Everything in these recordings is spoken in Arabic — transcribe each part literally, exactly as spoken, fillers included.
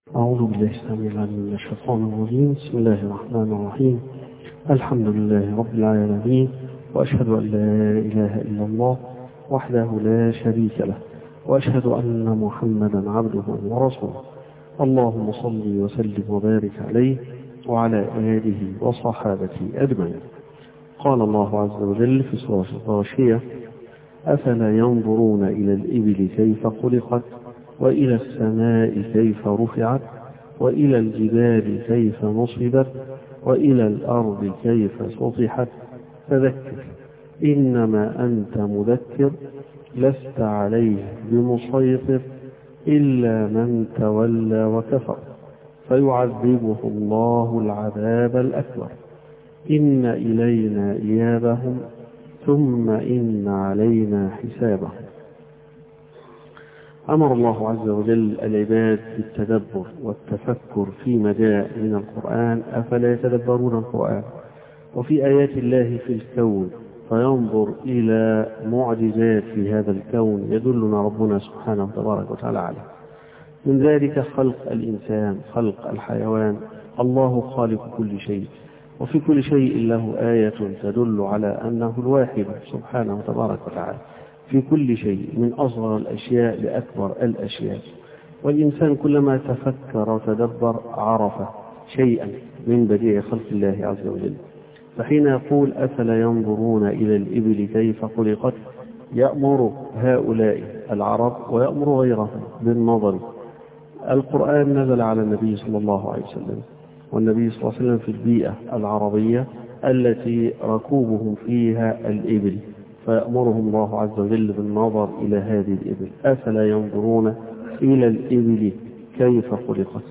أعوذ بالله السميع العليم من الشيطان الرجيم. بسم الله الرحمن الرحيم. الحمد لله رب العالمين، وأشهد أن لا إله إلا الله وحده لا شريك له، وأشهد أن محمدا عبده ورسوله. اللهم صل وسلم وبارك عليه وعلى آله وصحابته أجمعين. قال الله عز وجل في سورة الغاشية: أفلا ينظرون إلى الإبل كيف خلقت وإلى السماء كيف رفعت وإلى الجبال كيف نصبت وإلى الأرض كيف سطحت فذكر إنما أنت مذكر لست عليه بمسيطر إلا من تولى وكفر فيعذبه الله العذاب الأكبر إن إلينا إيابهم ثم إن علينا حسابهم. أمر الله عز وجل العباد بالتدبر والتفكر فيما جاء من القرآن. أفلا يتدبرون القرآن؟ وفي آيات الله في الكون فينظر إلى معجزات في هذا الكون يدلنا ربنا سبحانه وتبارك وتعالى عليه. من ذلك خلق الإنسان، خلق الحيوان. الله خالق كل شيء، وفي كل شيء له آية تدل على أنه الواحد سبحانه وتبارك وتعالى في كل شيء، من أصغر الأشياء لأكبر الأشياء. والإنسان كلما تفكر وتدبر عرف شيئا من بديع خلق الله عز وجل. فحين يقول أفلا ينظرون إلى الإبل كيف خلقت، يأمر هؤلاء العرب ويأمر غيرهم بالنظر. القرآن نزل على النبي صلى الله عليه وسلم، والنبي صلى الله عليه وسلم في البيئة العربية التي ركوبهم فيها الإبل، فيأمرهم الله عز وجل بالنظر إلى هذه الإبل. أفلا ينظرون إلى الإبل كيف خلقت.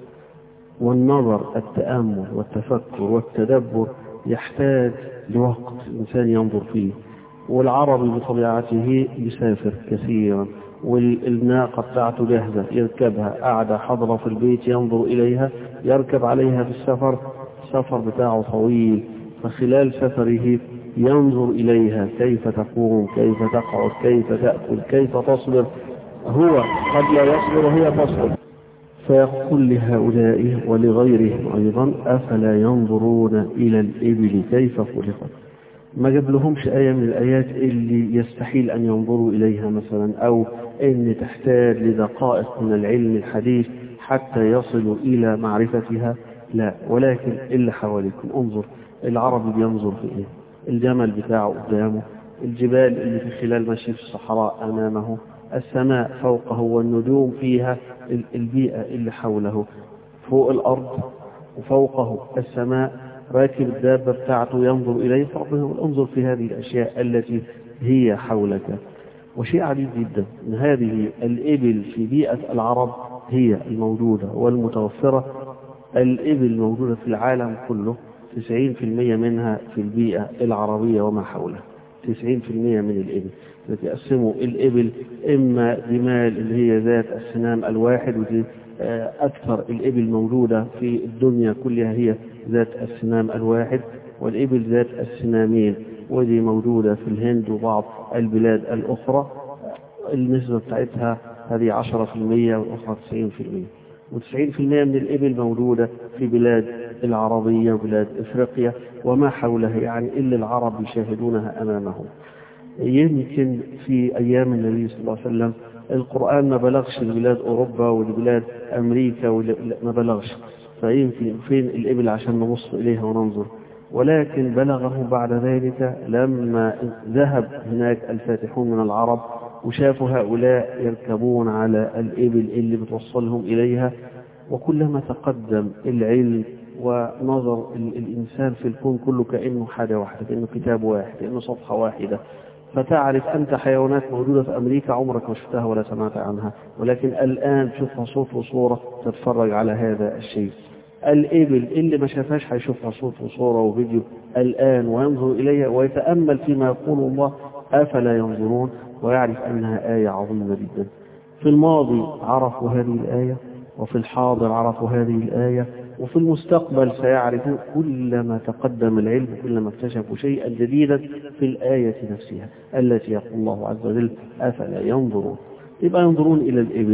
والنظر، التأمل والتفكر والتدبر يحتاج لوقت الإنسان ينظر فيه. والعربي بطبيعته يسافر كثيرا، والناقة بتاعته جاهزة يركبها، قاعدة حضرة في البيت ينظر إليها، يركب عليها في السفر، السفر بتاعه طويل، فخلال سفره ينظر إليها كيف تقوم، كيف تقعد، كيف تأكل، كيف تصبر. هو قد لا يصبر وهي تصبر. فيقول لهؤلاء ولغيرهم أيضا: أفلا ينظرون إلى الإبل كيف خلقت. ما جاب لهمش آية من الآيات اللي يستحيل أن ينظروا إليها مثلا، أو أن تحتاج لدقائق من العلم الحديث حتى يصلوا إلى معرفتها، لا، ولكن اللي حواليكم. انظر العربي بينظر في إيه؟ الجمل بتاعه قدامه، الجبال اللي في خلال ماشي في الصحراء أمامه، السماء فوقه والنجوم فيها، البيئة اللي حوله، فوق الأرض وفوقه السماء، راكب الدابة بتاعته ينظر إليه. فربنا انظر في هذه الأشياء التي هي حولك. وشيء عجيب جدا أن هذه الإبل في بيئة العرب هي الموجودة والمتوفرة. الإبل موجودة في العالم كله، تسعين في المئة منها في البيئة العربية وما حولها. تسعين في المئة من الإبل يقسموا الإبل إما جمال اللي هي ذات السنام الواحد، ودي أكثر الإبل موجودة في الدنيا كلها هي ذات السنام الواحد، والإبل ذات السنامين ودي موجودة في الهند وبعض البلاد الأخرى. النسبة بتاعتها هذه عشرة في المئة والأخرى تسعين في المئة. وتسعين في المئة من الإبل موجودة في بلاد العربية وبلاد إفريقيا وما حولها، يعني إلا العرب يشاهدونها أمامهم. يمكن في أيام النبي صلى الله عليه وسلم القرآن ما بلغش لبلاد أوروبا ولبلاد أمريكا، ما بلغش، فيمكن فين الإبل عشان نبص إليها وننظر. ولكن بلغه بعد ذلك لما ذهب هناك الفاتحون من العرب وشافوا هؤلاء يركبون على الإبل اللي بتوصلهم إليها. وكلما تقدم العلم ونظر الإنسان في الكون كله كأنه حاجة واحدة، كأنه كتاب واحد، كأنه صفحة واحدة. فتعرف أنت حيوانات موجودة في أمريكا عمرك ما شفتها ولا سمعت عنها، ولكن الآن تشوفها صوت وصورة، تتفرج على هذا الشيء. الإبل اللي ما شافهاش هيشوفها صوت وصورة وفيديو الآن، وينظر إليها ويتأمل فيما يقول الله: أفلا ينظرون، ويعرف أنها آية عظيمة جدا. في الماضي عرفوا هذه الآية، وفي الحاضر عرفوا هذه الآية، وفي المستقبل سيعرفون. كلما تقدم العلم كلما اكتشفوا شيئا جديدا في الآية نفسها التي يقول الله عز وجل: أفلا ينظرون. يبقى ينظرون إلى الإبل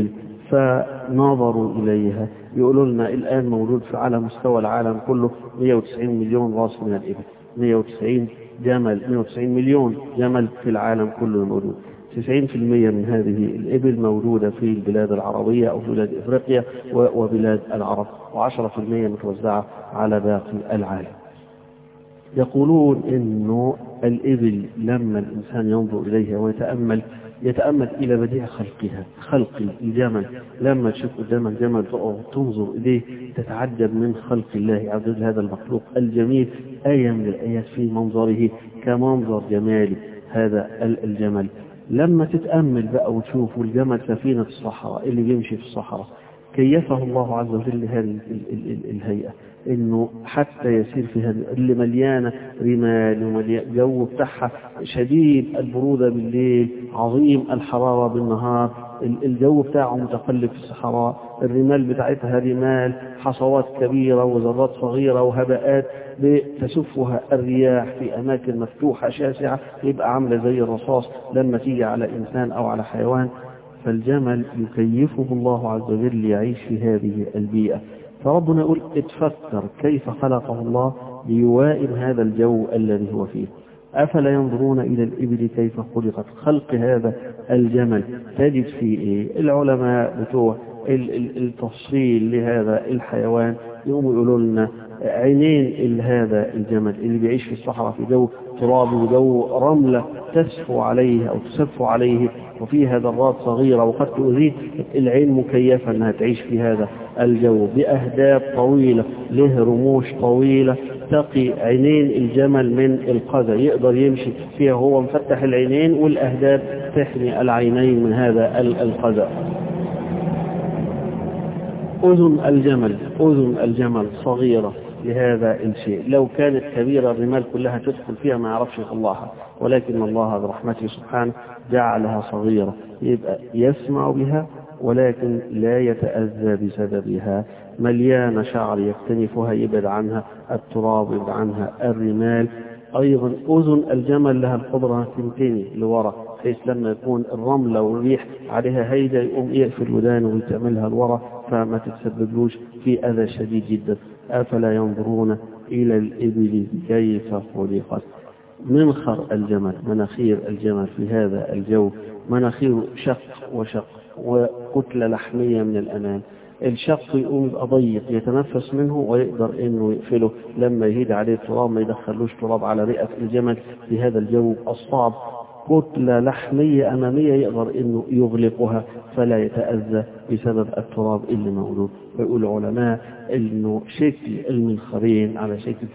فنظروا إليها. يقولوا لنا الآن موجود في على مستوى العالم كله مئة وتسعين مليون راس من الإبل، مئة وتسعين جمل، مئة وتسعين مليون جمل في العالم كله موجود. تسعين بالمئة من هذه الإبل موجودة في البلاد العربية أو بلاد إفريقيا وبلاد العرب، وعشرة بالمئة متوزعة على باقي العالم. يقولون إنه الإبل لما الإنسان ينظر إليها ويتأمل يتأمل إلى بديع خلقها، خلق الجمل. لما تشوف قدام الجمل تنظر إليه تتعجب من خلق الله عز وجل، هذا المخلوق الجميل. آية من الآيات في منظره كمنظر جمالي هذا الجمل. لما تتأمل بقى وتشوف الجمل سفينة الصحراء اللي بيمشي في الصحراء، كيفه الله عز وجل هذه الهيئة، انه حتى يسير في هذه اللي مليانه رمال ومليان جو بتاعها شديد البروده بالليل، عظيم الحراره بالنهار، الجو بتاعه متقلب في الصحراء، الرمال بتاعتها رمال حصوات كبيره وذرات صغيره وهباءات تسفها الرياح في اماكن مفتوحه شاسعه، يبقى عامله زي الرصاص لما تيجي على انسان او على حيوان. فالجمل يكيفه الله عز وجل يعيش في هذه البيئه. فربنا يقول اتفكر كيف خلقه الله ليوائم هذا الجو الذي هو فيه. أفلا ينظرون إلى الإبل كيف خلقت. خلق هذا الجمل تجد فيه إيه؟ العلماء بتوع التفصيل لهذا الحيوان يقوموا يقولوا لنا عينين هذا الجمل اللي بيعيش في الصحراء في جو تراب وجو رملة تسفو عليه أو تسف عليه وفيها ذرات صغيرة وقد تؤذيه، العين مكيفة أنها تعيش في هذا الجو بأهداب طويلة، له رموش طويلة تقي عينين الجمل من القذى، يقدر يمشي فيها هو مفتح العينين والأهداب تحمي العينين من هذا القذى. أذن الجمل أذن الجمل صغيرة لهذا الشيء، لو كانت كبيرة الرمال كلها تدخل فيها ما يعرفش يطلعها، ولكن الله برحمته سبحانه جعلها صغيرة، يبقى يسمع بها ولكن لا يتأذى بسببها. مليانة شعر يكتنفها يبعد عنها التراب يبعد عنها الرمال. أيضا أذن الجمل لها القدرة تنتني لورا، بحيث لما يكون الرملة والريح عليها هيدا يقوم يقفل ودانه ويتعملها لورا فما تتسببلوش في أذى شديد جدا. أفلا ينظرون إلى الإبل كيف خلقت. منخر الجمل مناخير الجمل في هذا الجو مناخير شق وشق وكتلة لحمية من الأمام. الشق يقوم يبقى ضيق يتنفس منه ويقدر انه يقفله لما يهيد عليه التراب ما يدخلوش تراب على رئة الجمل في هذا الجو الصعب. كتلة لحمية أمامية يقدر انه يغلقها فلا يتأذى بسبب التراب اللي موجود. ويقول العلماء انه شكل المنخرين على شكل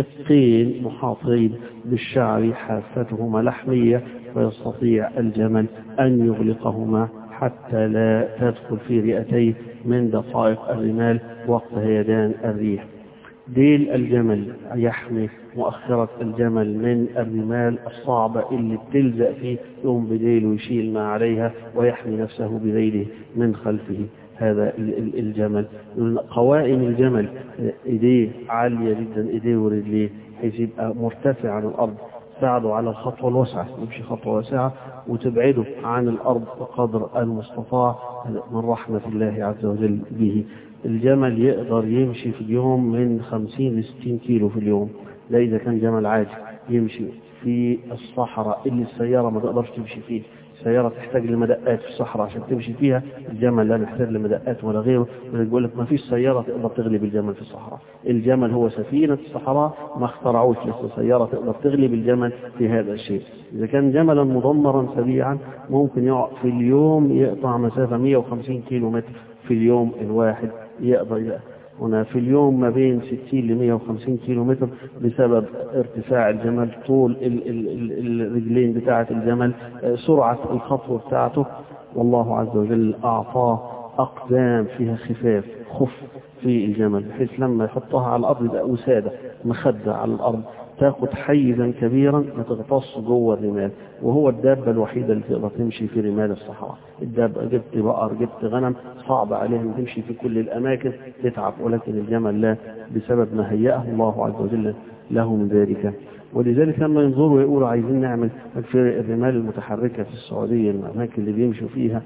شقين محاطين بالشعر حافتهما لحمية، فيستطيع الجمل أن يغلقهما حتى لا تدخل في رئتيه من دقائق الرمال وقت هيدان الريح. ديل الجمل يحمي مؤخرة الجمل من الرمال الصعبة اللي بتلزق فيه، يقوم بديله ويشيل ما عليها ويحمي نفسه بذيله من خلفه. هذا الجمل قوائم الجمل ايديه عالية جدا، ايديه ورجليه حيث يبقى مرتفع عن الأرض، تساعده على الخطوة الواسعة، يمشي خطوة واسعة وتبعده عن الأرض بقدر المستطاع من رحمة الله عز وجل به. الجمل يقدر يمشي في اليوم من خمسين لستين كيلو في اليوم، لا إذا كان جمل عادي يمشي في الصحراء اللي السيارة ما تقدرش تمشي فيه. السيارة تحتاج لمدقات في الصحراء عشان تمشي فيها، الجمل لا يحتاج لمدقات ولا غيره. يقول لك ما فيش سيارة تقدر تغلب الجمل في الصحراء، الجمل هو سفينة الصحراء، ما اخترعوش لسه سيارة تقدر تغلب الجمل في هذا الشيء. إذا كان جملا مدمرا سريعا ممكن يقع في اليوم يقطع مسافة مئة وخمسين كيلو متر في اليوم الواحد، يقدر يقدر هنا في اليوم ما بين ستين لمئة وخمسين كيلو متر بسبب ارتفاع الجمل، طول ال ال ال الرجلين بتاعة الجمل، سرعة الخطوة بتاعته. والله عز وجل أعطاه أقدام فيها خفاف خف في الجمل، بحيث لما يحطها على الأرض يبقى وسادة مخدة على الأرض تاخد حيزا كبيرا ما تغطس جوه الرمال، وهو الدابة الوحيدة اللي تقدر تمشي في رمال الصحراء. الدابة جبت بقر جبت غنم صعب عليهم تمشي في كل الأماكن تتعب، ولكن الجمل لا، بسبب ما هيأه الله عز وجل له من ذلك. ولذلك لما ينظروا يقولوا عايزين نعمل في الرمال المتحركة في السعودية، الأماكن اللي بيمشوا فيها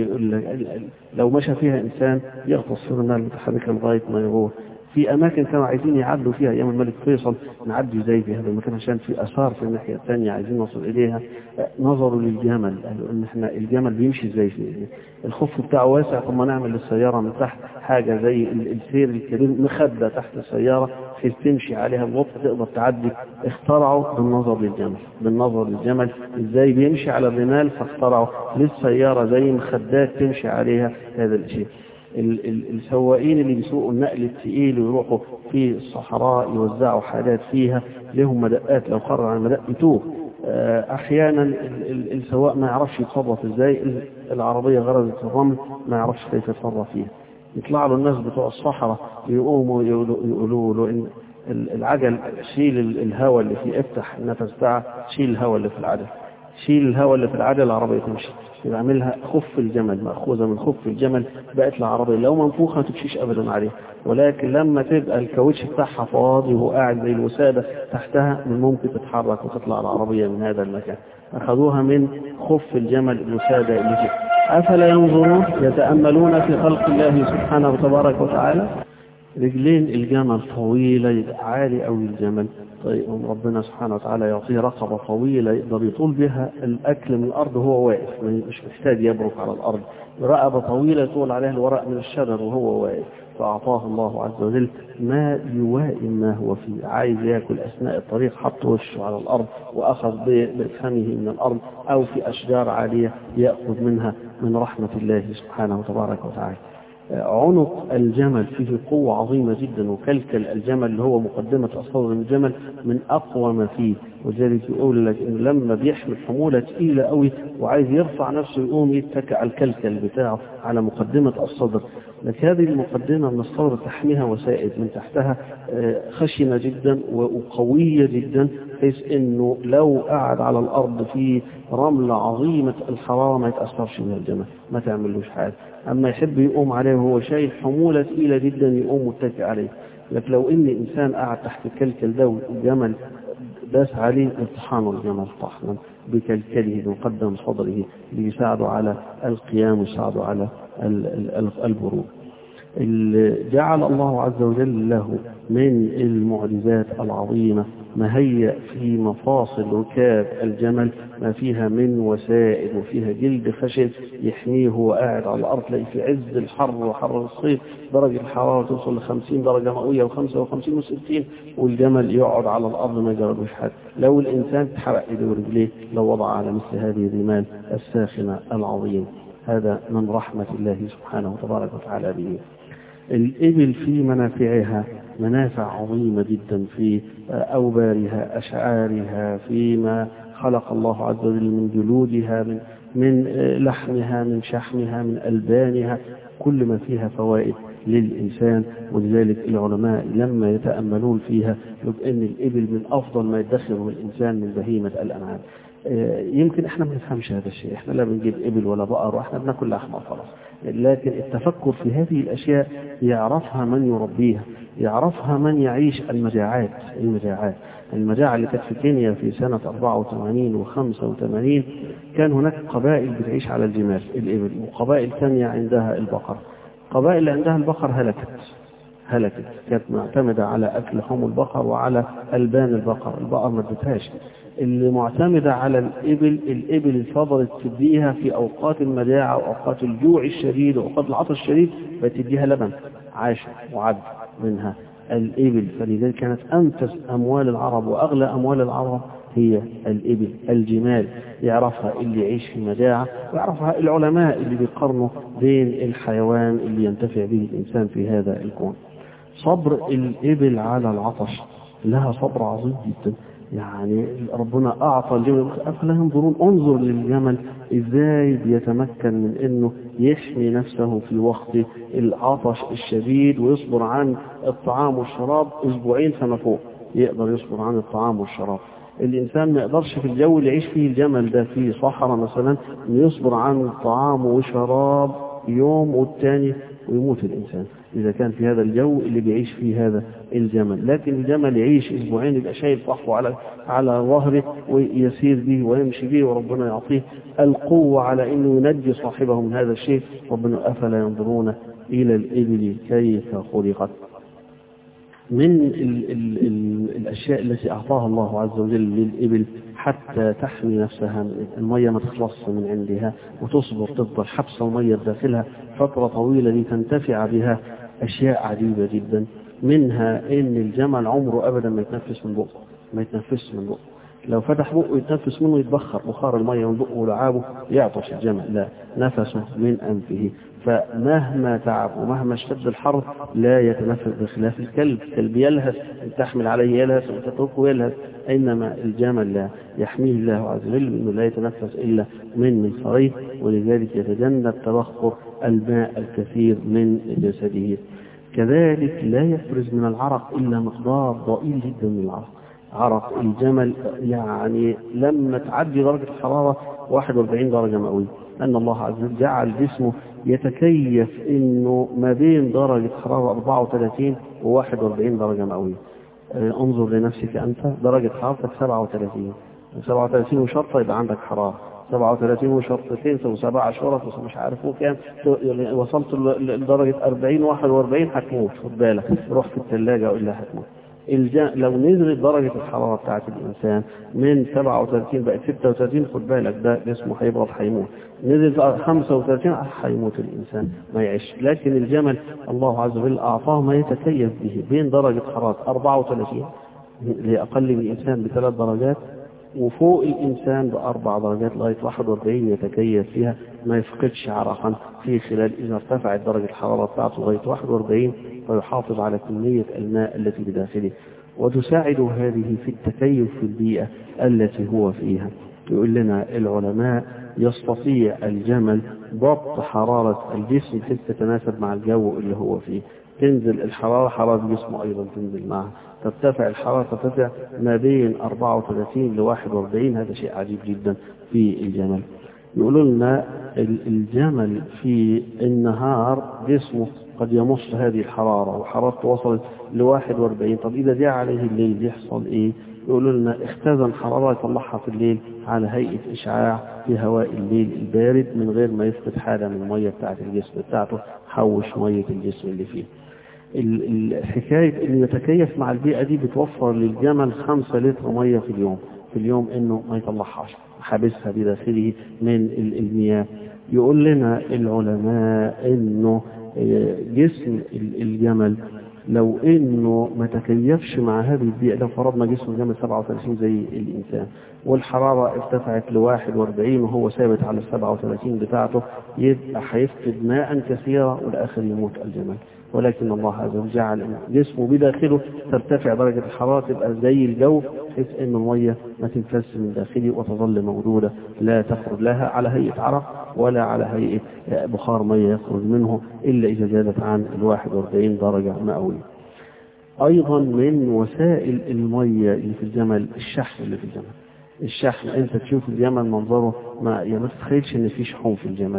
لو مشى فيها إنسان يغطس في الرمال المتحركة لغاية ما يروح. في أماكن كانوا عايزين يعدوا فيها أيام الملك فيصل، نعدي زي في هذا المكان عشان في آثار في الناحية الثانية عايزين نوصل إليها. نظروا للجمل، قالوا إن إحنا الجمل بيمشي إزاي في الخف بتاعه واسع، ثم نعمل للسيارة من تحت حاجة زي السير الكبير مخدة تحت السيارة بحيث تمشي عليها ببطء تقدر تعدي. اخترعوا بالنظر للجمل، بالنظر للجمل إزاي بيمشي على الرمال، فاخترعوا للسيارة زي مخدات تمشي عليها هذا الشيء. السواقين اللي بيسوقوا النقل الثقيل ويروحوا في الصحراء يوزعوا حاجات فيها لهم مدقات، لو قرر على مدق يتوه. احيانا السواق ما يعرفش يتصرف ازاي، العربيه غرزت في الرمل ما يعرفش كيف يتصرف فيها. يطلع له الناس بتوع الصحراء يقوموا يقولوا له ان العجل شيل الهواء اللي فيه، افتح النفس بتاعه شيل الهواء اللي في العجل، شيل الهواء اللي في العجل العربيه تمشي. يعملها خف الجمل، مأخوذة من خف الجمل، بقت العربية لو منفوخة ما تمشيش أبدا عليها. ولكن لما تبقى الكاوتش بتاعها فاضي وهو قاعد زي الوسادة تحتها من ممكن تتحرك وتطلع العربية من هذا المكان. أخذوها من خف الجمل الوسادة اللي فيه. أفلا ينظرون يتأملون في خلق الله سبحانه وتبارك وتعالى. رجلين الجمل طويلة عالي أو الجمل، طيب ربنا سبحانه وتعالى يعطيه رقبة طويلة يقدر يطول بها الأكل من الأرض وهو واقف، مش محتاج يبرك على الأرض. رقبة طويلة يطول عليها الورق من الشجر وهو واقف. فأعطاه الله عز وجل ما يوائم ما هو فيه. عايز يأكل أثناء الطريق حط وشه على الأرض وأخذ بفمه من الأرض، أو في أشجار عالية يأخذ منها من رحمة الله سبحانه وتبارك وتعالى. عنق الجمل فيه قوة عظيمة جدا، وكلكل الجمل اللي هو مقدمة أصابع الجمل من أقوى ما فيه. وذلك يقول لك إن لما بيحمل حمولة تقيلة قوي وعايز يرفع نفسه يقوم يتكع الكلكل بتاعه على مقدمة الصدر. لكن هذه المقدمة من الصدر تحميها وسائد من تحتها خشنة جدا وقوية جدا، بحيث إنه لو قعد على الأرض في رملة عظيمة الحرارة ما يتأثرش من الجمل، ما تعملوش حاجة. أما يحب يقوم عليه وهو شايل حمولة ثقيلة جدا يقوم متكئ عليه. لكن لو إن إنسان قاعد تحت الكلكل ده والجمل داس عليه اطحن الجمل طحنا بكلكله مقدم صدره ليساعده على القيام ويساعده على البروج. جعل الله عز وجل له من المعجزات العظيمة ما هي في مفاصل ركاب الجمل ما فيها من وسائل، وفيها جلد خشب يحميه وهو قاعد على الأرض. تلاقي في عز الحر وحر الصيف درجة الحرارة توصل لخمسين درجة مئوية وخمسة وخمسين وستين، والجمل يقعد على الأرض ما يجربوش حاجة. لو الإنسان تحرق إيده ورجليه لو وضع على مثل هذه الرمال الساخنة العظيمة. هذا من رحمة الله سبحانه وتبارك وتعالى به. الإبل في منافعها منافع عظيمة جدا، في أوبارها أشعارها، فيما خلق الله عز وجل من جلودها، من من لحمها، من شحمها، من ألبانها، كل ما فيها فوائد للإنسان. ولذلك العلماء لما يتأملون فيها يبقى أن الإبل من أفضل ما يدخره الإنسان من بهيمة الأنعام. يمكن احنا ما نفهمش هذا الشيء، احنا لا بنجيب إبل ولا بقر واحنا بناكل لحمة خلاص. لكن التفكر في هذه الأشياء يعرفها من يربيها، يعرفها من يعيش المجاعات. المجاعات المجاعة اللي كانت في كينيا في سنة أربعة وثمانين وخمسة وثمانين كان هناك قبائل بتعيش على الجمال الإبل، وقبائل ثانية عندها البقر. قبائل اللي عندها البقر هلكت هلكت كانت معتمدة على أكل لحوم البقر وعلى ألبان البقر، البقر ما ادتهاش. اللي معتمدة على الإبل، الإبل فضلت تديها في أوقات المجاعة وأوقات الجوع الشديد وأوقات العطش الشديد فتديها لبن عاش وعد منها الإبل. فلذلك كانت أنفس أموال العرب وأغلى أموال العرب هي الإبل. الجمال يعرفها اللي يعيش في مجاعة، ويعرفها العلماء اللي بيقارنوا بين الحيوان اللي ينتفع به الإنسان في هذا الكون. صبر الإبل على العطش لها صبر عظيم جدا. يعني ربنا أعطى الجمل، أفلا ينظرون، انظر للجمل إزاي بيتمكن من أنه يحمي نفسه في وقت العطش الشديد ويصبر عن الطعام والشراب أسبوعين فما فوق، يقدر يصبر عن الطعام والشراب. الإنسان ما يقدرش في الجو اللي يعيش فيه الجمل ده في صحراء مثلا يصبر عن طعام وشراب يوم والتاني ويموت الإنسان. إذا كان في هذا الجو اللي بيعيش فيه هذا الجمل. لكن الجمل يعيش أسبوعين يبقى شايل صحوه على على ظهره ويسير به ويمشي به، وربنا يعطيه القوة على أنه ينجي صاحبه من هذا الشيء. ربنا أفلا ينظرون إلى الإبل كيف خلقت. من ال ال ال الأشياء التي أعطاها الله عز وجل للإبل حتى تحمي نفسها من المية ما تخلص من عندها وتصبر، تفضل حبسة المية داخلها فترة طويلة لتنتفع بها، أشياء عجيبة جدا. منها إن الجمل عمره أبدا ما يتنفس من بقه، ما يتنفس من بقه. لو فتح بقه يتنفس منه يتبخر بخار المية من بقه ولعابه يعطش الجمل، لا، نفسه من أنفه. فمهما تعب ومهما اشتد الحر لا يتنفس، بخلاف الكلب. الكلب يلهث، تحمل عليه يلهث وتتركه يلهث، إنما الجمل لا، يحميه الله عز وجل إنه لا يتنفس إلا من منخريه، ولذلك يتجنب تبخر الماء الكثير من جسده. كذلك لا يفرز من العرق إلا مقدار ضئيل جدا من العرق. عرق الجمل يعني لما تعدي درجة الحرارة واحد وأربعين درجة مئوية، أن الله عز وجل جعل جسمه يتكيف إنه ما بين درجة حرارة أربعة وثلاثين و واحد وأربعين درجة مئوية. انظر لنفسك أنت، درجة حرارتك سبعة وثلاثين، سبعة وثلاثين وشرطة يبقى عندك حرارة، سبعة وثلاثين وشرطتين وسبع شرط ومش عارف كام، وصلت لدرجة أربعين واحد وأربعين هتموت، خد بالك، روح في الثلاجة وإلا هتموت. لو نزلت درجة الحرارة بتاعت الإنسان من سبعة وثلاثين بقت ستة وثلاثين، خد بالك ده جسمه هيبرد هيموت. نزل خمسة وثلاثين هيموت الإنسان ما يعيش. لكن الجمل الله عز وجل أعطاه ما يتكيف به بين درجة حرارة أربعة وثلاثين لأقل من الإنسان بثلاث درجات، وفوق الإنسان بأربع درجات لغاية واحد وأربعين يتكيف فيها، ما يفقدش عرقا في خلال إذا ارتفعت درجة الحرارة بتاعته لغاية واحد وأربعين، فيحافظ على كمية الماء التي بداخله، وتساعد هذه في التكيف في البيئة التي هو فيها. يقول لنا العلماء يستطيع الجمل ضبط حرارة الجسم بحيث تتناسب مع الجو اللي هو فيه. تنزل الحرارة حرارة جسمه أيضا تنزل معها، ترتفع الحرارة ترتفع ما بين أربعة وثلاثين ل واحد وأربعين. هذا شيء عجيب جدا في الجمل. يقولوا لنا الجمل في النهار جسمه قد يمص هذه الحرارة وحرارته وصلت ل واحد وأربعين. طب إذا جاء عليه الليل يحصل إيه؟ يقولوا لنا اختزن حرارة يطلعها في الليل على هيئة إشعاع في هواء الليل البارد من غير ما يفقد حاجة من المية بتاعت الجسم بتاعته، حوش مية الجسم اللي فيه. الحكاية اللي يتكيف مع البيئة دي بتوفر للجمل خمسة لتر مية في اليوم، في اليوم إنه ما يطلعهاش، حابسها بداخله من المياه. يقول لنا العلماء إنه جسم الجمل لو إنه ما تكيفش مع هذه البيئة، لو فرضنا جسم الجمل سبعة وثلاثين زي الإنسان والحرارة ارتفعت ل واحد وأربعين وهو ثابت على السبعة وثلاثين بتاعته، يبقى هيفقد ماء كثيرا والآخر يموت الجمل. ولكن الله عز وجل جعل جسمه بداخله ترتفع درجة الحرارة تبقى زي الجو، بحيث ان المية ما تنفس من داخله وتظل موجودة، لا تخرج لها على هيئة عرق ولا على هيئة بخار مية يخرج منه إلا إذا زادت عن الواحد وأربعين درجة مئوية. أيضا من وسائل المية اللي في الجمل الشحم اللي في الجمل. الشحم انت تشوف الجمل منظره ما يعني ما تتخيلش ان في شحوم في الجمل،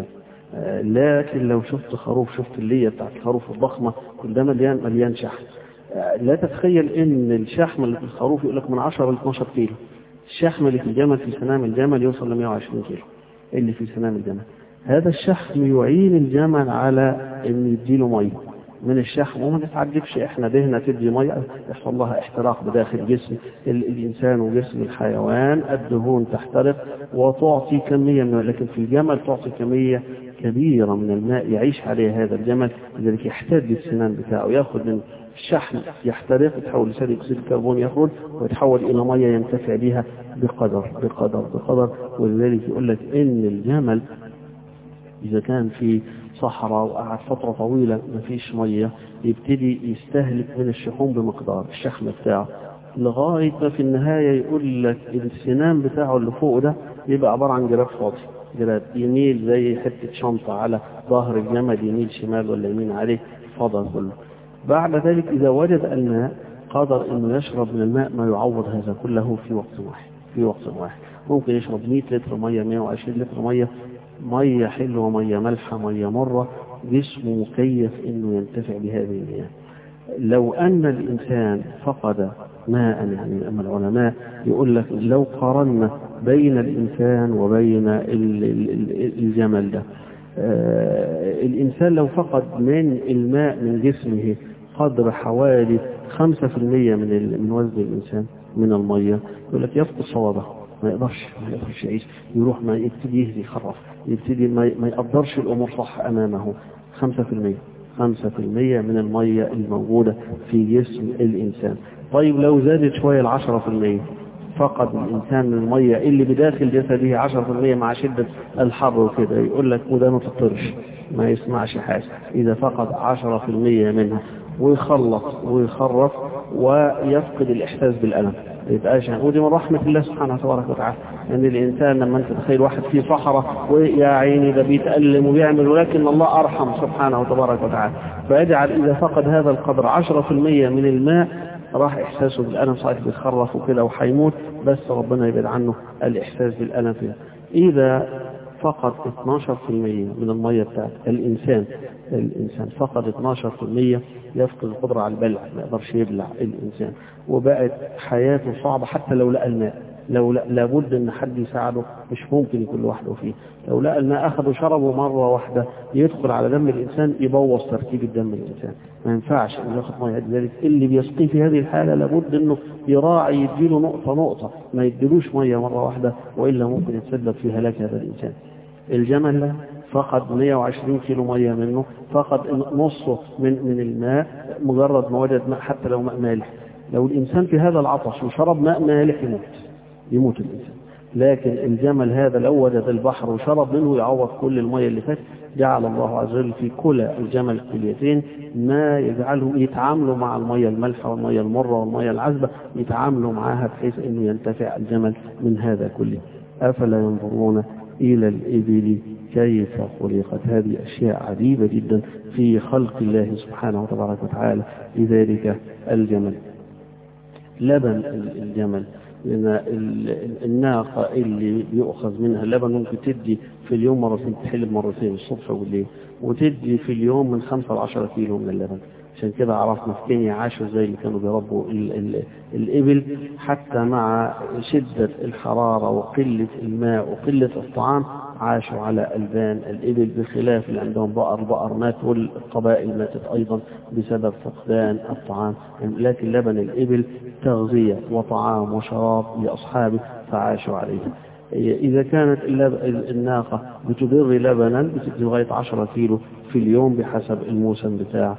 لكن لو شفت خروف، شفت اللية بتاعت الخروف الضخمة كل ده مليان مليان شحم. لا تتخيل ان الشحم اللي في الخروف يقول لك من عشرة ل اثناشر كيلو. الشحم اللي في الجمل في سنام الجمل يوصل ل مئة وعشرين كيلو اللي في سنام الجمل. هذا الشحم يعين الجمل على ان يديله ميه من الشحم. وما نتعجبش احنا دهنة تدي ميه يحصل لها احتراق بداخل جسم الانسان وجسم الحيوان، الدهون تحترق وتعطي كمية من، لكن في الجمل تعطي كمية كبيرة من الماء يعيش عليه هذا الجمل. لذلك يحتاج السنان بتاعه ياخذ من الشحم يحترق، يتحول لثاني اكسيد الكربون يخرج ويتحول الى ميه ينتفع بها بقدر بقدر بقدر. ولذلك يقول لك ان الجمل اذا كان في صحراء وقعد فترة طويلة ما فيش مية يبتدي يستهلك من الشحوم بمقدار الشحم بتاعه، لغاية ما في النهاية يقول لك السنان بتاعه اللي فوق ده يبقى عبارة عن جراب فاضي، جراب يميل زي حتة شنطة على ظهر الجمل، يميل شمال ولا يمين عليه فضل كله. بعد ذلك إذا وجد الماء قدر أنه يشرب من الماء ما يعوض هذا كله في وقت واحد في وقت واحد ممكن يشرب مئة لتر مية، مئة وعشرين لتر مية، مية حلوة، مية ملحة، مية مرة، جسمه مكيف إنه ينتفع بهذه المياه. لو أن الإنسان فقد ماء، يعني أما العلماء يقول لك لو قارنا بين الإنسان وبين الجمل ده، آه الإنسان لو فقد من الماء من جسمه قدر حوالي خمسة في المية من من وزن الإنسان من المية، يقول لك يفقد صوابه، ما يقدرش ما يقدرش يعيش، يروح ما يبتدي يهدي يخرف، يبتدي ما ما يقدرش الأمور صح أمامه. خمسة في المية خمسة في المية من المية الموجودة في جسم الإنسان. طيب لو زادت شوية العشرة في المية، فقد الإنسان من المية اللي بداخل جسده عشرة في المية مع شدة الحر وكده، يقول لك وده ما تطرش ما يسمعش حاجة. إذا فقد عشرة في المية منها ويخلط ويخرف ويفقد الإحساس بالألم، يبقاش يعني. ودي من رحمة الله سبحانه وتبارك وتعالى أن يعني الإنسان لما أنت تخيل واحد في صحراء ويا عيني ده بيتألم وبيعمل، ولكن الله أرحم سبحانه وتبارك وتعالى، فيجعل إذا فقد هذا القدر عشرة في المية من الماء راح إحساسه بالألم، صحيح بيتخرف وكده وحيموت، بس ربنا يبعد عنه الإحساس بالألم فيها. إذا فقد اثناشر في المية من المية بتاعت الإنسان، الإنسان فقد اثناشر في المية يفقد القدرة على البلع، ما يقدرش يبلع الإنسان، وبقت حياته صعبة حتى لو لقى الماء. لو لابد ان حد يساعده، مش ممكن يكون لوحده فيه. لو لقى الماء اخذ وشربه مرة واحدة يدخل على دم الإنسان يبوظ تركيب الدم الإنسان، ما ينفعش انه ياخد ميه. لذلك اللي بيسقيه في هذه الحالة لابد انه يراعي يديله نقطة نقطة، ما يديلوش مية مرة واحدة، وإلا ممكن يتسبب في هلاك هذا الإنسان. الجمل فقد مئة وعشرين كيلو مية منه، فقد نصه من من الماء مجرد ما وجد ماء حتى لو ماء مالح. لو الإنسان في هذا العطش وشرب ماء مالح يموت يموت الإنسان. لكن الجمل هذا لو وجد البحر وشرب منه يعوض كل المية اللي فات. جعل الله عز وجل في كل الجمل كليتين ما يجعله يتعاملوا مع المية المالحة والمية المرة والمية العذبة، يتعاملوا معها بحيث انه ينتفع الجمل من هذا كله. أفلا ينظرون إلى الإبل كيف خلقت؟ هذه أشياء عجيبة جدا في خلق الله سبحانه وتبارك وتعالى. لذلك الجمل، لبن الجمل، لأن الناقة اللي بيؤخذ منها اللبن ممكن تدي في اليوم مرتين، تحلب مرتين الصبح والليل، وتدي في اليوم من خمسة لعشرة كيلو من اللبن. عشان كده عرفنا في كينيا عاشوا زي اللي كانوا بيربوا ال ال الإبل، حتى مع شدة الحرارة وقلة الماء وقلة الطعام عاشوا على ألبان الإبل، بخلاف اللي عندهم بقر بقر مات، والقبائل ماتت أيضا بسبب فقدان الطعام. لكن لبن الإبل تغذية وطعام وشراب لأصحابه فعاشوا عليه. إذا كانت الناقة بتدر لبنا بتدي لغاية عشرة كيلو في اليوم بحسب الموسم بتاع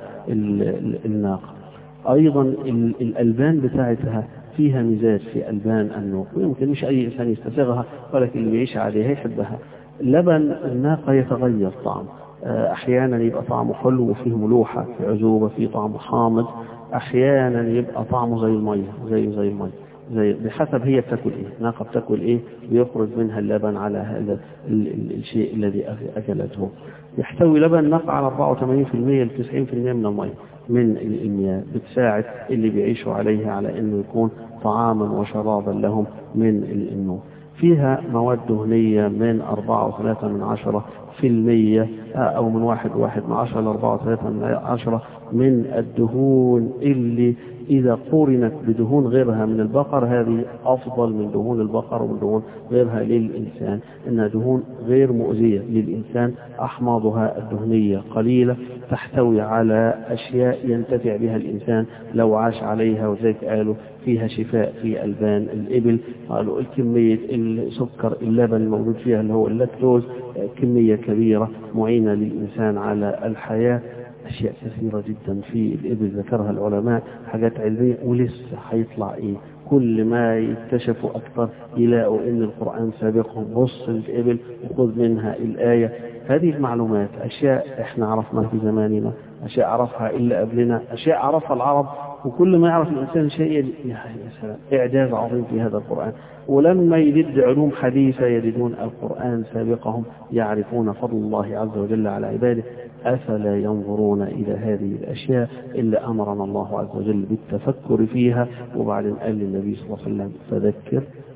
الناقة. أيضا الألبان بتاعتها فيها ميزات في ألبان النوق، ويمكن مش أي إنسان يستسيغها، ولكن اللي بيعيش عليها يحبها. لبن الناقة يتغير طعم، أحيانا يبقى طعمه حلو وفيه ملوحة في عذوبة، فيه طعمه حامض، أحيانا يبقى طعمه زي المية زي زي المية زي بحسب هي بتاكل ايه، ناقة بتاكل ايه بيخرج منها اللبن على هذا الشيء الذي اكلته. يحتوي لبن الناقة على أربعة وثمانين بالمئة ل تسعين بالمئة من المياه من المياه، بتساعد اللي بيعيشوا عليها على انه يكون طعاما وشرابا لهم من النوم. فيها مواد دهنية من أربعة وثلاثة من عشرة في المية أو من واحد واحد من عشرة لأربعة وثلاثة من عشرة من الدهون، اللي إذا قورنت بدهون غيرها من البقر هذه أفضل من دهون البقر ومن دهون غيرها للإنسان، إنها دهون غير مؤذية للإنسان، أحماضها الدهنية قليلة، تحتوي على أشياء ينتفع بها الإنسان لو عاش عليها. وذلك قالوا فيها شفاء في ألبان الإبل، قالوا الكمية السكر اللبن الموجود فيها اللي هو اللاكتوز كمية كبيرة معينة للإنسان على الحياة. أشياء كثيرة جدا في الإبل ذكرها العلماء، حاجات علمية، ولسه هيطلع إيه. كل ما يكتشفوا أكثر يلاقوا إن القرآن سابقهم. بص الإبل وخذ منها الآية. هذه المعلومات أشياء إحنا عرفناها في زماننا، أشياء عرفها إلا قبلنا، أشياء عرفها العرب، وكل ما يعرف الإنسان شيء يا سلام إعجاز عظيم في هذا القرآن. ولما يجد علوم حديثة يجدون القرآن سابقهم، يعرفون فضل الله عز وجل على عباده. أفلا ينظرون إلى هذه الأشياء إلا أمرنا الله عز وجل بالتفكر فيها. وبعدين قال للنبي صلى الله عليه وسلم فذكر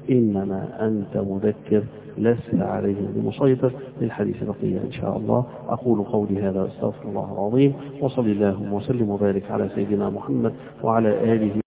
إنما أنت مذكر لست عليهم بمسيطر. للحديث بقية إن شاء الله. أقول قولي هذا واستغفر الله العظيم، وصلى الله وسلم وبارك على سيدنا محمد وعلى آله